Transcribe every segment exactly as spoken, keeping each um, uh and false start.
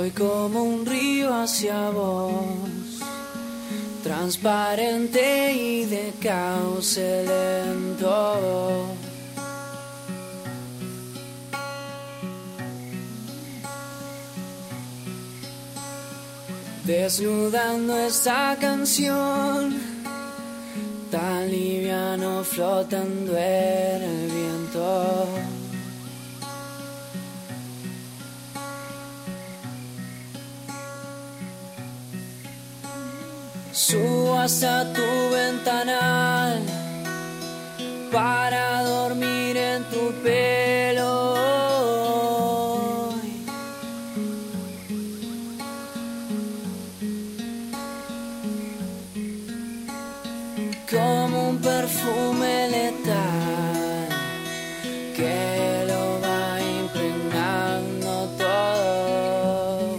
Voy como un río hacia vos, transparente y de cauce lento. Desnudando esta canción, tan liviano flotando en el viento. Subo hasta tu ventanal para dormir en tu pelo. Como un perfume letal que lo va impregnando todo.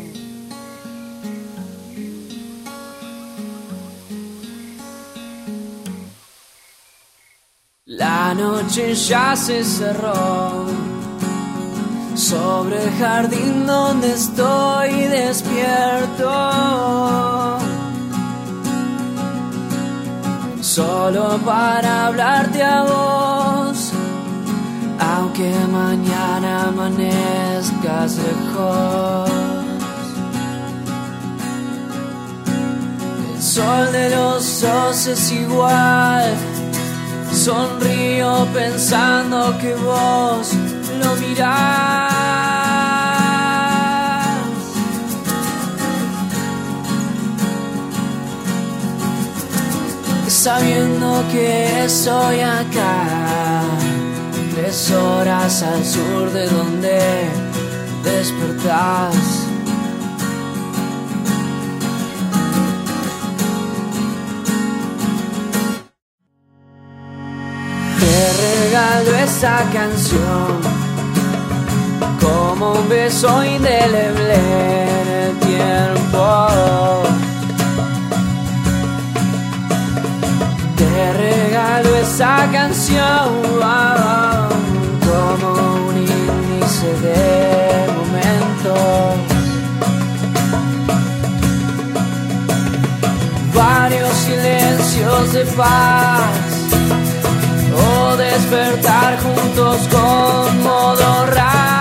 La noche ya se cerró sobre el jardín donde estoy despierto, solo para hablarte a vos, aunque mañana amanezcas lejos. El sol de los dos es igual, sonrío pensando que vos lo mirás, sabiendo que estoy acá, tres horas al sur de donde despertás. Te regalo esa canción como un beso indeleble en el tiempo. Te regalo esa canción como un índice de momentos. Varios silencios de paz, o despertar juntos con modo rap.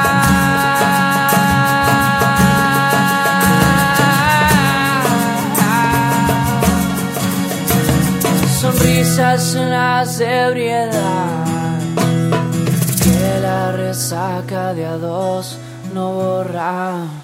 Sonrisas en la ebriedad que la resaca de a dos no borra.